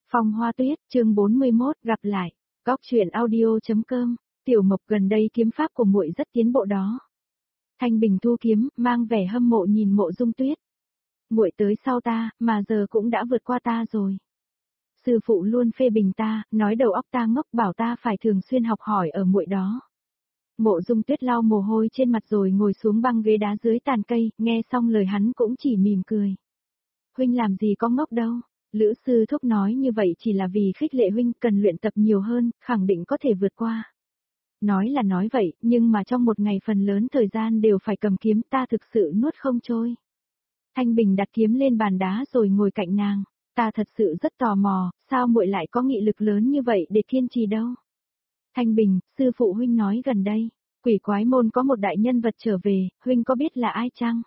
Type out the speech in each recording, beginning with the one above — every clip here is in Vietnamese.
Phong Hoa Tuyết, chương 41, gặp lại. Góc truyện audio.com. Tiểu Mộc, gần đây kiếm pháp của muội rất tiến bộ đó. Thanh Bình thu kiếm, mang vẻ hâm mộ nhìn Mộ Dung Tuyết. Muội tới sau ta, mà giờ cũng đã vượt qua ta rồi. Sư phụ luôn phê bình ta, nói đầu óc ta ngốc, bảo ta phải thường xuyên học hỏi ở muội đó. Mộ Dung Tuyết lau mồ hôi trên mặt rồi ngồi xuống băng ghế đá dưới tàn cây, nghe xong lời hắn cũng chỉ mỉm cười. Huynh làm gì có ngốc đâu. Lữ sư thúc nói như vậy chỉ là vì khích lệ huynh cần luyện tập nhiều hơn, khẳng định có thể vượt qua. Nói là nói vậy, nhưng mà trong một ngày phần lớn thời gian đều phải cầm kiếm, ta thực sự nuốt không trôi. Thanh Bình đặt kiếm lên bàn đá rồi ngồi cạnh nàng. Ta thật sự rất tò mò, sao muội lại có nghị lực lớn như vậy để kiên trì đâu. Thanh Bình, sư phụ huynh nói gần đây, Quỷ Quái Môn có một đại nhân vật trở về, huynh có biết là ai chăng?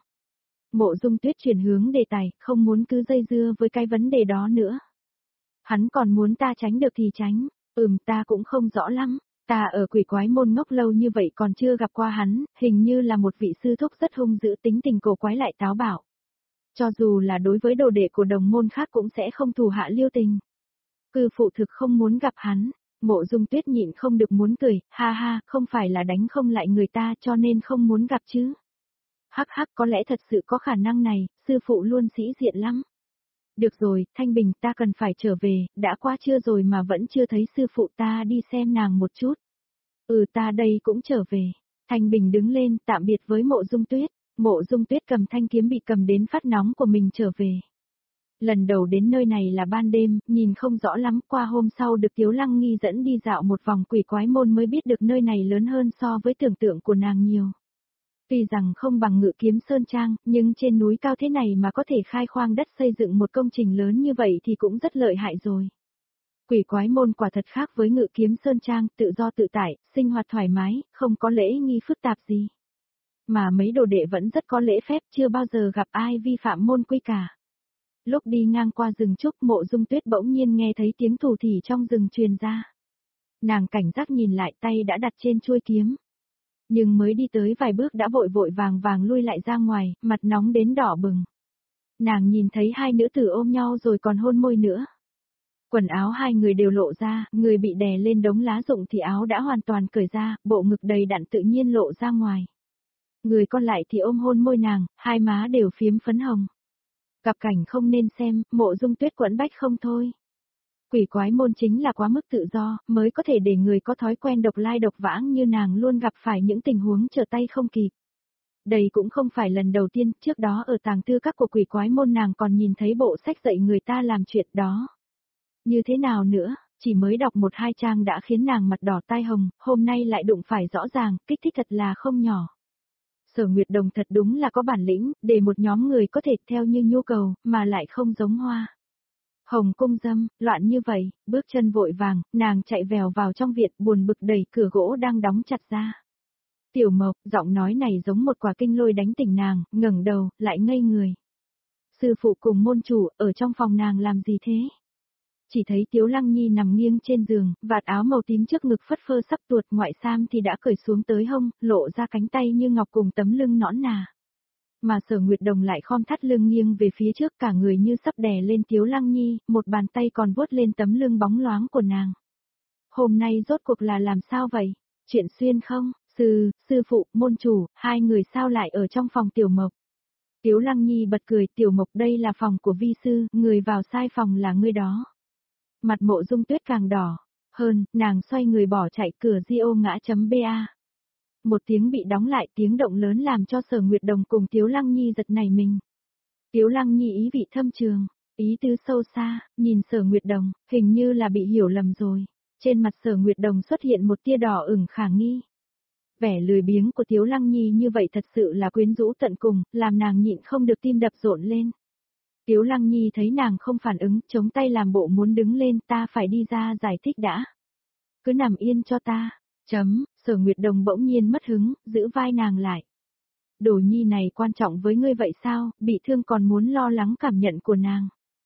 Mộ Dung Tuyết chuyển hướng đề tài, không muốn cứ dây dưa với cái vấn đề đó nữa. Hắn còn muốn ta tránh được thì tránh, ta cũng không rõ lắm, ta ở Quỷ Quái Môn ngốc lâu như vậy còn chưa gặp qua hắn, hình như là một vị sư thúc rất hung dữ, tính tình cổ quái lại táo bạo. Cho dù là đối với đồ đệ của đồng môn khác cũng sẽ không thù hạ lưu tình. Cư phụ thực không muốn gặp hắn. Mộ Dung Tuyết nhịn không được muốn cười, ha ha, không phải là đánh không lại người ta cho nên không muốn gặp chứ. Hắc hắc, có lẽ thật sự có khả năng này, sư phụ luôn sĩ diện lắm. Được rồi, Thanh Bình, ta cần phải trở về, đã qua trưa rồi mà vẫn chưa thấy sư phụ, ta đi xem nàng một chút. Ta đây cũng trở về. Thanh Bình đứng lên, tạm biệt với Mộ Dung Tuyết. Mộ Dung Tuyết cầm thanh kiếm bị cầm đến phát nóng của mình trở về. Lần đầu đến nơi này là ban đêm, nhìn không rõ lắm, qua hôm sau được Tiếu Lăng Nghi dẫn đi dạo một vòng Quỷ Quái Môn mới biết được nơi này lớn hơn so với tưởng tượng của nàng nhiều. Tuy rằng không bằng Ngự Kiếm Sơn Trang, nhưng trên núi cao thế này mà có thể khai khoang đất xây dựng một công trình lớn như vậy thì cũng rất lợi hại rồi. Quỷ Quái Môn quả thật khác với Ngự Kiếm Sơn Trang, tự do tự tại, sinh hoạt thoải mái, không có lễ nghi phức tạp gì. Mà mấy đồ đệ vẫn rất có lễ phép, chưa bao giờ gặp ai vi phạm môn quy cả. Lúc đi ngang qua rừng trúc, Mộ Dung Tuyết bỗng nhiên nghe thấy tiếng thủ thỉ trong rừng truyền ra. Nàng cảnh giác nhìn lại, tay đã đặt trên chuôi kiếm. Nhưng mới đi tới vài bước đã vội vội vàng vàng lui lại ra ngoài, mặt nóng đến đỏ bừng. Nàng nhìn thấy hai nữ tử ôm nhau rồi còn hôn môi nữa. Quần áo hai người đều lộ ra, người bị đè lên đống lá rụng thì áo đã hoàn toàn cởi ra, bộ ngực đầy đặn tự nhiên lộ ra ngoài. Người còn lại thì ôm hôn môi nàng, hai má đều phiếm phấn hồng. Gặp cảnh không nên xem, Mộ Dung Tuyết quẫn bách không thôi. Quỷ Quái Môn chính là quá mức tự do, mới có thể để người có thói quen độc lai độc vãng như nàng luôn gặp phải những tình huống trở tay không kịp. Đây cũng không phải lần đầu tiên, trước đó ở tàng thư các của Quỷ Quái Môn nàng còn nhìn thấy bộ sách dạy người ta làm chuyện đó. Như thế nào nữa, chỉ mới đọc một hai trang đã khiến nàng mặt đỏ tai hồng, hôm nay lại đụng phải rõ ràng, kích thích thật là không nhỏ. Sở Nguyệt Đồng thật đúng là có bản lĩnh, để một nhóm người có thể theo như nhu cầu, mà lại không giống hoa. Hồng cung dâm, loạn như vậy, bước chân vội vàng, nàng chạy vèo vào trong viện, buồn bực đẩy cửa gỗ đang đóng chặt ra. Tiểu Mộc, giọng nói này giống một quả kinh lôi đánh tỉnh nàng, ngẩng đầu, lại ngây người. Sư phụ cùng môn chủ, ở trong phòng nàng làm gì thế? Chỉ thấy Tiếu Lăng Nhi nằm nghiêng trên giường, vạt áo màu tím trước ngực phất phơ sắp tuột, ngoại sam thì đã cởi xuống tới hông, lộ ra cánh tay như ngọc cùng tấm lưng nõn nà. Mà Sở Nguyệt Đồng lại khom thắt lưng nghiêng về phía trước, cả người như sắp đè lên Tiếu Lăng Nhi, một bàn tay còn vuốt lên tấm lưng bóng loáng của nàng. Hôm nay rốt cuộc là làm sao vậy? Chuyện xuyên không? Sư phụ, môn chủ, hai người sao lại ở trong phòng Tiểu Mộc? Tiếu Lăng Nhi bật cười, Tiểu Mộc, đây là phòng của vi sư, người vào sai phòng là ngươi đó. Mặt Mộ Dung Tuyết càng đỏ hơn, nàng xoay người bỏ chạy, cửa Dio ngã.ba. Một tiếng bị đóng lại, tiếng động lớn làm cho Sở Nguyệt Đồng cùng Tiếu Lăng Nhi giật nảy mình. Tiếu Lăng Nhi ý vị thâm trường, ý tứ sâu xa, nhìn Sở Nguyệt Đồng, hình như là bị hiểu lầm rồi. Trên mặt Sở Nguyệt Đồng xuất hiện một tia đỏ ửng khả nghi. Vẻ lười biếng của Tiếu Lăng Nhi như vậy thật sự là quyến rũ tận cùng, làm nàng nhịn không được tim đập rộn lên. Tiếu Lăng Nhi thấy nàng không phản ứng, chống tay làm bộ muốn đứng lên, ta phải đi ra giải thích đã. Cứ nằm yên cho ta. Sở Nguyệt Đồng bỗng nhiên mất hứng, giữ vai nàng lại. Đồ nhi này quan trọng với ngươi vậy sao, bị thương còn muốn lo lắng cảm nhận của nàng.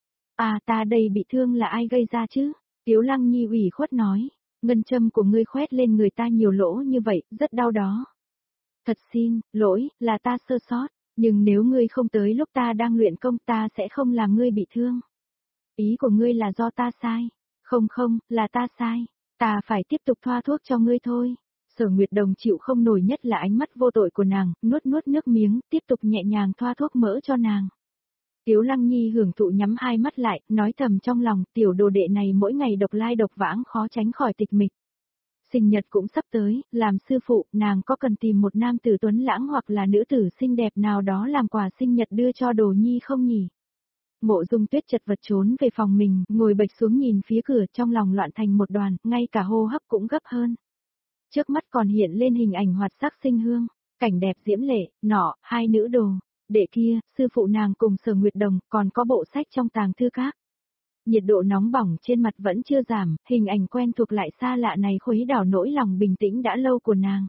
Ta đây bị thương là ai gây ra chứ? Tiếu Lăng Nhi ủy khuất nói, ngân châm của ngươi khoét lên người ta nhiều lỗ như vậy, rất đau đó. Thật xin, lỗi, là ta sơ sót. Nhưng nếu ngươi không tới lúc ta đang luyện công ta sẽ không làm ngươi bị thương. Ý của ngươi là do ta sai. Không không, là ta sai. Ta phải tiếp tục thoa thuốc cho ngươi thôi. Sở Nguyệt Đồng chịu không nổi nhất là ánh mắt vô tội của nàng, nuốt nuốt nước miếng, tiếp tục nhẹ nhàng thoa thuốc mỡ cho nàng. Tiếu Lăng Nhi hưởng thụ nhắm hai mắt lại, nói thầm trong lòng, tiểu đồ đệ này mỗi ngày độc lai độc vãng khó tránh khỏi tịch mịch. Sinh nhật cũng sắp tới, làm sư phụ, nàng có cần tìm một nam tử tuấn lãng hoặc là nữ tử xinh đẹp nào đó làm quà sinh nhật đưa cho Đồ Nhi không nhỉ? Mộ Dung Tuyết chật vật trốn về phòng mình, ngồi bệch xuống nhìn phía cửa trong lòng loạn thành một đoàn, ngay cả hô hấp cũng gấp hơn. Trước mắt còn hiện lên hình ảnh hoạt sắc sinh hương, cảnh đẹp diễm lệ, nọ, hai nữ đồ, đệ kia, sư phụ nàng cùng Sở Nguyệt Đồng, còn có bộ sách trong tàng thư các. Nhiệt độ nóng bỏng trên mặt vẫn chưa giảm, hình ảnh quen thuộc lại xa lạ này khuấy đảo nỗi lòng bình tĩnh đã lâu của nàng.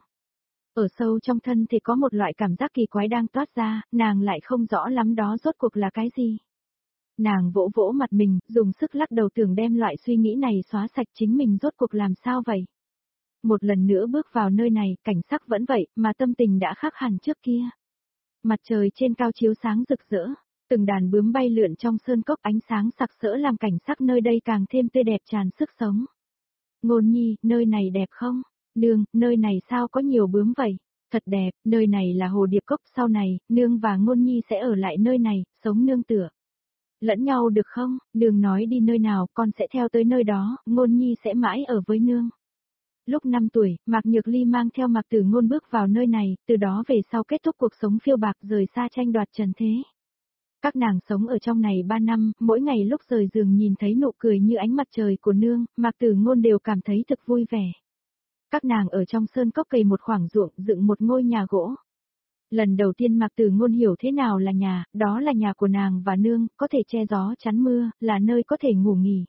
Ở sâu trong thân thì có một loại cảm giác kỳ quái đang toát ra, nàng lại không rõ lắm đó rốt cuộc là cái gì. Nàng vỗ vỗ mặt mình, dùng sức lắc đầu tưởng đem loại suy nghĩ này xóa sạch chính mình rốt cuộc làm sao vậy. Một lần nữa bước vào nơi này, cảnh sắc vẫn vậy, mà tâm tình đã khác hẳn trước kia. Mặt trời trên cao chiếu sáng rực rỡ, từng đàn bướm bay lượn trong sơn cốc ánh sáng sặc sỡ làm cảnh sắc nơi đây càng thêm tươi đẹp tràn sức sống. Ngôn Nhi, nơi này đẹp không? Nương, nơi này sao có nhiều bướm vậy? Thật đẹp, nơi này là hồ điệp cốc, sau này, nương và Ngôn Nhi sẽ ở lại nơi này, sống nương tựa lẫn nhau được không? Nương nói đi nơi nào, con sẽ theo tới nơi đó, Ngôn Nhi sẽ mãi ở với nương. Lúc 5 tuổi, Mạc Nhược Ly mang theo Mạc Tử Ngôn bước vào nơi này, từ đó về sau kết thúc cuộc sống phiêu bạc rời xa tranh đoạt trần thế. Các nàng sống ở trong này 3 năm, mỗi ngày lúc rời giường nhìn thấy nụ cười như ánh mặt trời của nương, Mạc Tử Ngôn đều cảm thấy thực vui vẻ. Các nàng ở trong sơn cốc cày một khoảng ruộng, dựng một ngôi nhà gỗ. Lần đầu tiên Mạc Tử Ngôn hiểu thế nào là nhà, đó là nhà của nàng và nương, có thể che gió chắn mưa, là nơi có thể ngủ nghỉ.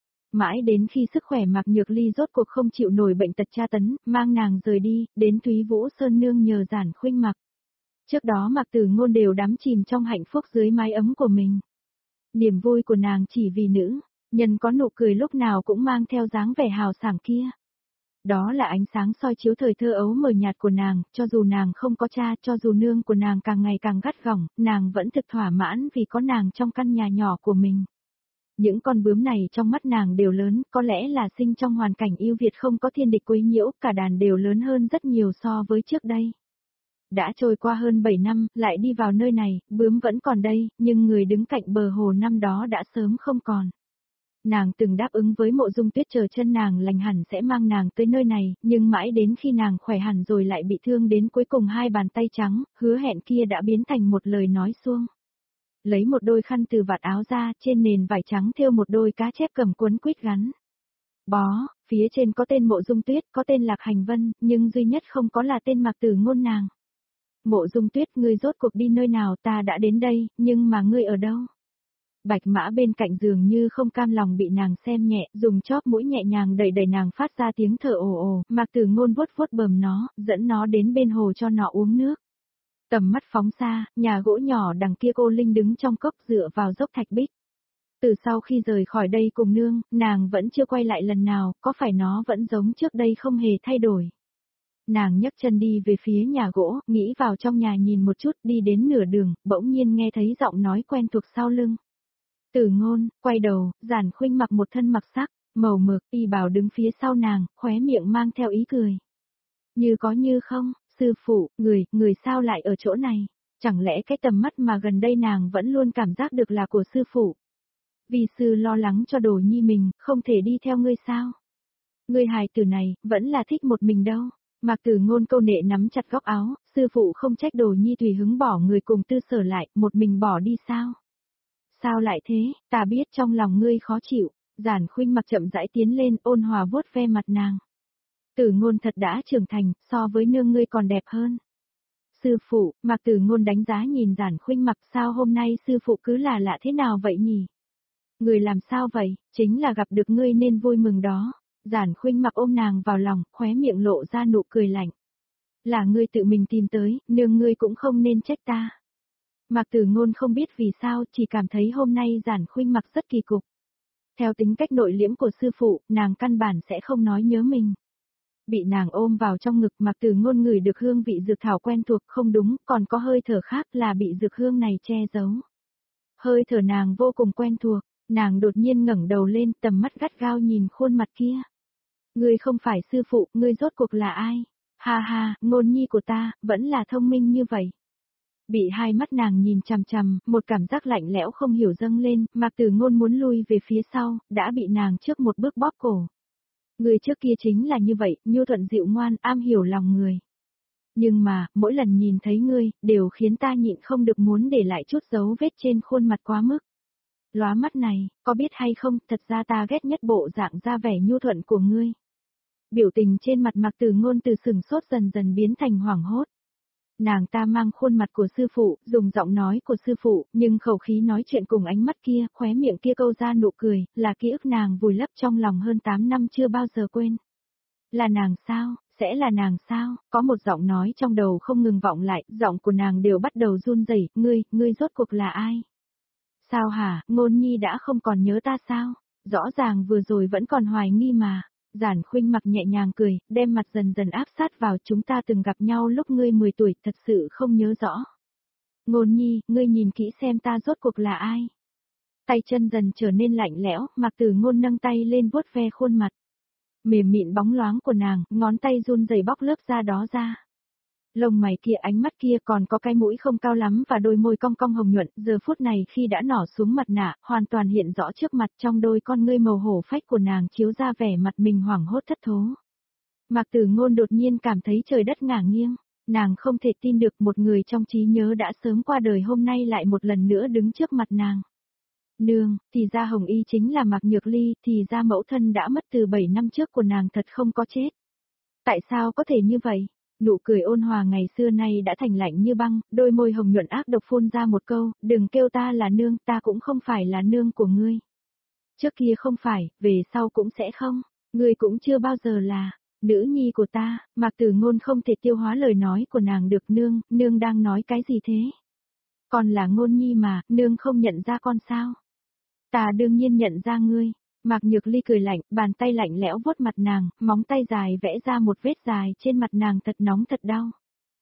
Mãi đến khi sức khỏe Mạc Nhược Ly rốt cuộc không chịu nổi bệnh tật tra tấn, mang nàng rời đi, đến Thúy Vũ Sơn nương nhờ Giản Khuynh mặc. Trước đó Mạc Tử Ngôn đều đắm chìm trong hạnh phúc dưới mái ấm của mình. Niềm vui của nàng chỉ vì nữ, nhân có nụ cười lúc nào cũng mang theo dáng vẻ hào sảng kia. Đó là ánh sáng soi chiếu thời thơ ấu mờ nhạt của nàng, cho dù nàng không có cha, cho dù nương của nàng càng ngày càng gắt gỏng, nàng vẫn thực thỏa mãn vì có nàng trong căn nhà nhỏ của mình. Những con bướm này trong mắt nàng đều lớn, có lẽ là sinh trong hoàn cảnh ưu việt không có thiên địch quấy nhiễu, cả đàn đều lớn hơn rất nhiều so với trước đây. Đã trôi qua hơn 7 năm, lại đi vào nơi này, bướm vẫn còn đây, nhưng người đứng cạnh bờ hồ năm đó đã sớm không còn. Nàng từng đáp ứng với Mộ Dung Tuyết chờ chân nàng lành hẳn sẽ mang nàng tới nơi này, nhưng mãi đến khi nàng khỏe hẳn rồi lại bị thương đến cuối cùng hai bàn tay trắng, hứa hẹn kia đã biến thành một lời nói suông. Lấy một đôi khăn từ vạt áo ra, trên nền vải trắng thêu một đôi cá chép cầm cuốn quýt gắn. Bó, phía trên có tên Mộ Dung Tuyết, có tên Lạc Hành Vân, nhưng duy nhất không có là tên Mạc Tử Ngôn nàng. Mộ Dung Tuyết, ngươi rốt cuộc đi nơi nào, ta đã đến đây, nhưng mà ngươi ở đâu? Bạch Mã bên cạnh giường như không cam lòng bị nàng xem nhẹ, dùng chóp mũi nhẹ nhàng đẩy đẩy nàng phát ra tiếng thở ồ ồ, Mạc Tử Ngôn vuốt vuốt bờm nó, dẫn nó đến bên hồ cho nó uống nước. Tầm mắt phóng xa, nhà gỗ nhỏ đằng kia cô Linh đứng trong cốc dựa vào dốc thạch bích. Từ sau khi rời khỏi đây cùng nương, nàng vẫn chưa quay lại lần nào, có phải nó vẫn giống trước đây không hề thay đổi. Nàng nhấc chân đi về phía nhà gỗ, nghĩ vào trong nhà nhìn một chút, đi đến nửa đường, bỗng nhiên nghe thấy giọng nói quen thuộc sau lưng. Tử Ngôn, quay đầu, Giản Khuynh mặc một thân mặc sắc, màu mực, y bào đứng phía sau nàng, khóe miệng mang theo ý cười. Như có như không, sư phụ, người sao lại ở chỗ này? Chẳng lẽ cái tầm mắt mà gần đây nàng vẫn luôn cảm giác được là của sư phụ? Vì sư lo lắng cho Đồ Nhi mình, không thể đi theo ngươi sao? Ngươi hài tử này, vẫn là thích một mình đâu. Mạc Tử Ngôn câu nệ nắm chặt góc áo, sư phụ không trách Đồ Nhi tùy hứng bỏ người cùng Tư Sở lại, một mình bỏ đi sao? Sao lại thế, ta biết trong lòng ngươi khó chịu. Giản Khuynh mặc chậm rãi tiến lên, ôn hòa vuốt ve mặt nàng. Tử Ngôn thật đã trưởng thành, so với nương ngươi còn đẹp hơn. Sư phụ, Mạc Tử Ngôn đánh giá nhìn Giản Khuynh mặc, sao hôm nay sư phụ cứ là lạ thế nào vậy nhỉ? Người làm sao vậy, chính là gặp được ngươi nên vui mừng đó. Giản Khuynh mặc ôm nàng vào lòng, khóe miệng lộ ra nụ cười lạnh. Là ngươi tự mình tìm tới, nương ngươi cũng không nên trách ta. Mạc Tử Ngôn không biết vì sao, chỉ cảm thấy hôm nay Giản Khuynh mặc rất kỳ cục. Theo tính cách nội liễm của sư phụ, nàng căn bản sẽ không nói nhớ mình. Bị nàng ôm vào trong ngực, Mạc Tử Ngôn ngửi được hương vị dược thảo quen thuộc, không đúng, còn có hơi thở khác là bị dược hương này che giấu. Hơi thở nàng vô cùng quen thuộc, Nàng đột nhiên ngẩng đầu lên, tầm mắt gắt gao nhìn khuôn mặt kia. Ngươi không phải sư phụ, ngươi rốt cuộc là ai? Ha ha, ngôn nhi của ta, vẫn là thông minh như vậy. Bị hai mắt nàng nhìn chằm chằm, một cảm giác lạnh lẽo không hiểu dâng lên, Mạc Tử Ngôn muốn lui về phía sau, đã bị nàng trước một bước bóp cổ. Người trước kia chính là như vậy, nhu thuận dịu ngoan, am hiểu lòng người. Nhưng mà, mỗi lần nhìn thấy ngươi, đều khiến ta nhịn không được muốn để lại chút dấu vết trên khuôn mặt quá mức. Lóa mắt này, có biết hay không, thật ra ta ghét nhất bộ dạng ra vẻ nhu thuận của ngươi. Biểu tình trên mặt Mạc Tử Ngôn từ sừng sốt dần dần biến thành hoảng hốt. Nàng ta mang khuôn mặt của sư phụ, dùng giọng nói của sư phụ, nhưng khẩu khí nói chuyện cùng ánh mắt kia, khóe miệng kia câu ra nụ cười, là ký ức nàng vùi lấp trong lòng hơn 8 năm chưa bao giờ quên. Là nàng sao, sẽ là nàng sao, có một giọng nói trong đầu không ngừng vọng lại, giọng của nàng đều bắt đầu run rẩy. Ngươi rốt cuộc là ai? Sao hả, Ngôn nhi đã không còn nhớ ta sao? Rõ ràng vừa rồi vẫn còn hoài nghi mà. Giản Khuynh mặc nhẹ nhàng cười, đem mặt dần dần áp sát vào, chúng ta từng gặp nhau lúc ngươi 10 tuổi, thật sự không nhớ rõ. Ngôn nhi, ngươi nhìn kỹ xem ta rốt cuộc là ai? Tay chân dần trở nên lạnh lẽo, Mạc Tử Ngôn nâng tay lên vuốt ve khuôn mặt. Mềm mịn bóng loáng của nàng, ngón tay run rẩy bóc lớp da đó ra. Lông mày kia, ánh mắt kia, còn có cái mũi không cao lắm và đôi môi cong cong hồng nhuận, giờ phút này khi đã nỏ xuống mặt nạ, hoàn toàn hiện rõ trước mặt, trong đôi con ngươi màu hổ phách của nàng chiếu ra vẻ mặt mình hoảng hốt thất thố. Mạc Tử Ngôn đột nhiên cảm thấy trời đất ngả nghiêng, nàng không thể tin được một người trong trí nhớ đã sớm qua đời hôm nay lại một lần nữa đứng trước mặt nàng. Nương, thì ra Hồng Y chính là Mạc Nhược Ly, thì ra mẫu thân đã mất từ 7 năm trước của nàng thật không có chết. Tại sao có thể như vậy? Nụ cười ôn hòa ngày xưa nay đã thành lạnh như băng, đôi môi hồng nhuận ác độc phun ra một câu, đừng kêu ta là nương, ta cũng không phải là nương của ngươi. Trước kia không phải, về sau cũng sẽ không, ngươi cũng chưa bao giờ là nữ nhi của ta. Mạc Tử Ngôn không thể tiêu hóa lời nói của nàng được. Nương đang nói cái gì thế? Con là Ngôn nhi mà, nương không nhận ra con sao? Ta đương nhiên nhận ra ngươi. Mạc Nhược Ly cười lạnh, bàn tay lạnh lẽo vuốt mặt nàng, móng tay dài vẽ ra một vết dài trên mặt nàng thật nóng thật đau.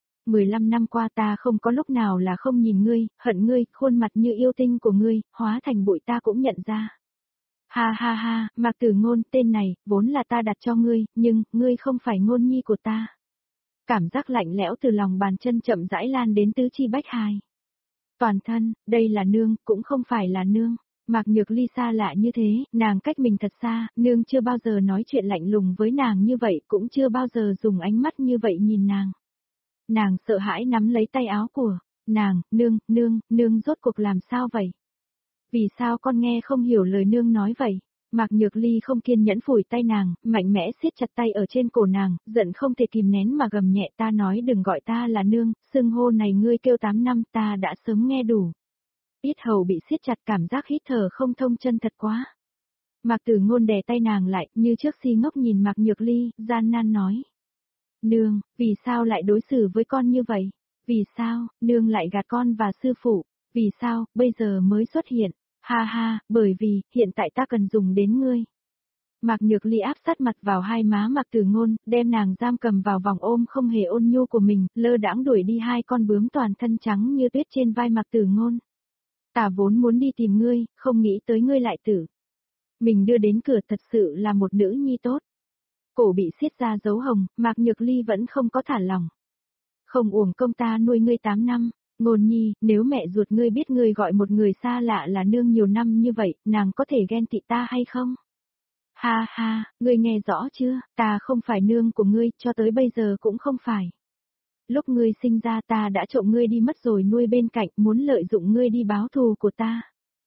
15 năm qua ta không có lúc nào là không nhìn ngươi, hận ngươi, khuôn mặt như yêu tinh của ngươi, hóa thành bụi ta cũng nhận ra. Ha ha ha, Mạc Tử Ngôn, tên này, vốn là ta đặt cho ngươi, nhưng, ngươi không phải ngôn nhi của ta. Cảm giác lạnh lẽo từ lòng bàn chân chậm rãi lan đến tứ chi bách hài. Toàn thân, đây là nương, cũng không phải là nương. Mạc Nhược Ly xa lạ như thế, nàng cách mình thật xa, nương chưa bao giờ nói chuyện lạnh lùng với nàng như vậy, cũng chưa bao giờ dùng ánh mắt như vậy nhìn nàng. Nàng sợ hãi nắm lấy tay áo của nàng, nương rốt cuộc làm sao vậy? Vì sao con nghe không hiểu lời nương nói vậy? Mạc Nhược Ly không kiên nhẫn phủi tay nàng, mạnh mẽ siết chặt tay ở trên cổ nàng, giận không thể kìm nén mà gầm nhẹ, ta nói đừng gọi ta là nương, xưng hô này ngươi kêu 8 năm ta đã sớm nghe đủ. Yết hầu bị siết chặt, cảm giác hít thở không thông chân thật quá. Mạc Tử Ngôn đè tay nàng lại, như trước si ngốc nhìn Mạc Nhược Ly, gian nan nói. Nương, vì sao lại đối xử với con như vậy? Vì sao, nương lại gạt con và sư phụ? Vì sao, bây giờ mới xuất hiện? Ha ha, bởi vì, hiện tại ta cần dùng đến ngươi. Mạc Nhược Ly áp sát mặt vào hai má Mạc Tử Ngôn, đem nàng giam cầm vào vòng ôm không hề ôn nhu của mình, lơ đãng đuổi đi hai con bướm toàn thân trắng như tuyết trên vai Mạc Tử Ngôn. Ta vốn muốn đi tìm ngươi, không nghĩ tới ngươi lại tử. Mình đưa đến cửa thật sự là một nữ nhi tốt. Cổ bị xiết ra dấu hồng, Mạc Nhược Ly vẫn không có thả lòng. Không uổng công ta nuôi ngươi 8 năm, Ngôn nhi, nếu mẹ ruột ngươi biết ngươi gọi một người xa lạ là nương nhiều năm như vậy, nàng có thể ghen tị ta hay không? Ha ha, ngươi nghe rõ chưa, ta không phải nương của ngươi, cho tới bây giờ cũng không phải. Lúc ngươi sinh ra ta đã trộm ngươi đi mất rồi nuôi bên cạnh, muốn lợi dụng ngươi đi báo thù của ta.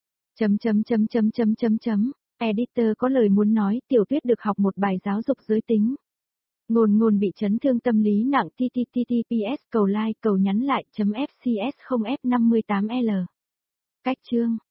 Editor có lời muốn nói, Tiểu Tuyết được học một bài giáo dục giới tính. Ngôn bị chấn thương tâm lý nặng TTTTPS cầu like cầu nhắn lại .fcs0f58l. Cách chương